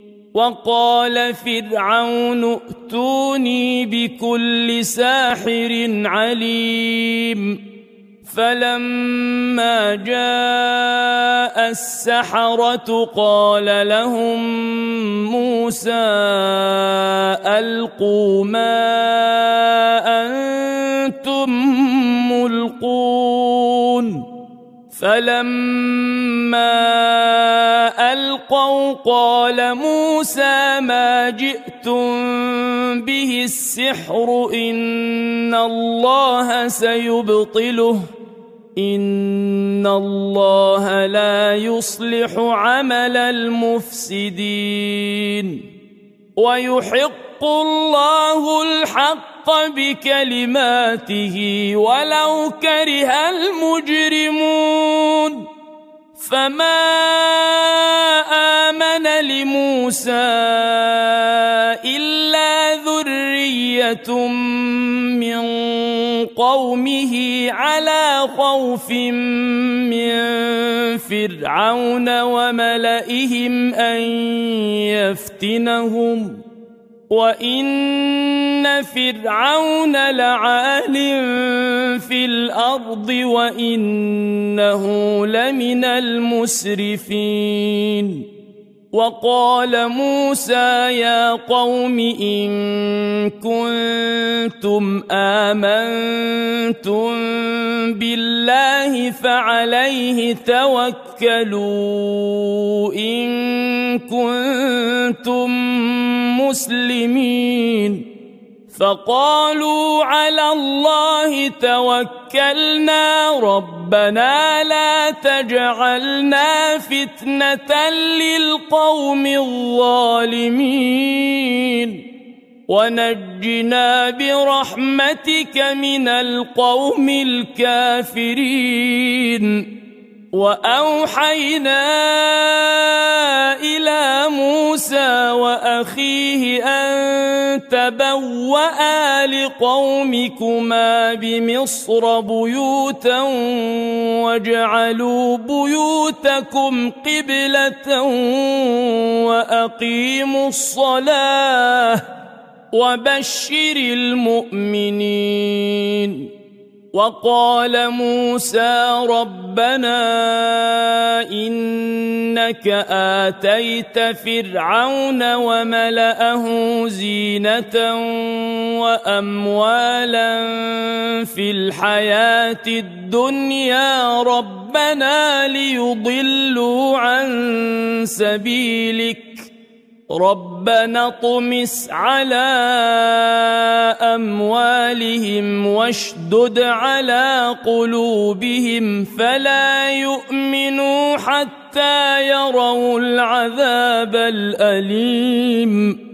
وقال فرعون ائتوني بكل ساحر عليم فلما جاء السحرة قال لهم موسى ألقوا ما أنتم ملقون فلما ألقوا قال موسى ما جئتم به السحر إن الله سيبطله إن الله لا يصلح عمل المفسدين ويحق الله الحق بكلماته ولو كره المجرمون فما آمن لموسى إلا ذرية من قومه على خوف من فرعون وملئهم أن يفتنهم وإن فرعون لعال في الأرض وإنه لمن المسرفين وقال موسى يا قوم إن كنتم آمنتم بالله فعليه توكلوا إن كنتم مسلمين فقالوا على الله توكلنا ربنا لا تجعلنا فتنة للقوم الظالمين ونجنا برحمتك من القوم الكافرين وأوحينا إلى موسى وأخيه أن تبوأ لقومكما بمصر بيوتا واجعلوا بيوتكم قبلة وأقيموا الصلاة وبشر المؤمنين وقال موسى ربنا إنك آتيت فرعون وملأه زينة وأموالا في الحياة الدنيا ربنا ليضلوا عن سبيلك ربنا اطمس على أموالهم واشدد على قلوبهم فلا يؤمنوا حتى يروا العذاب الأليم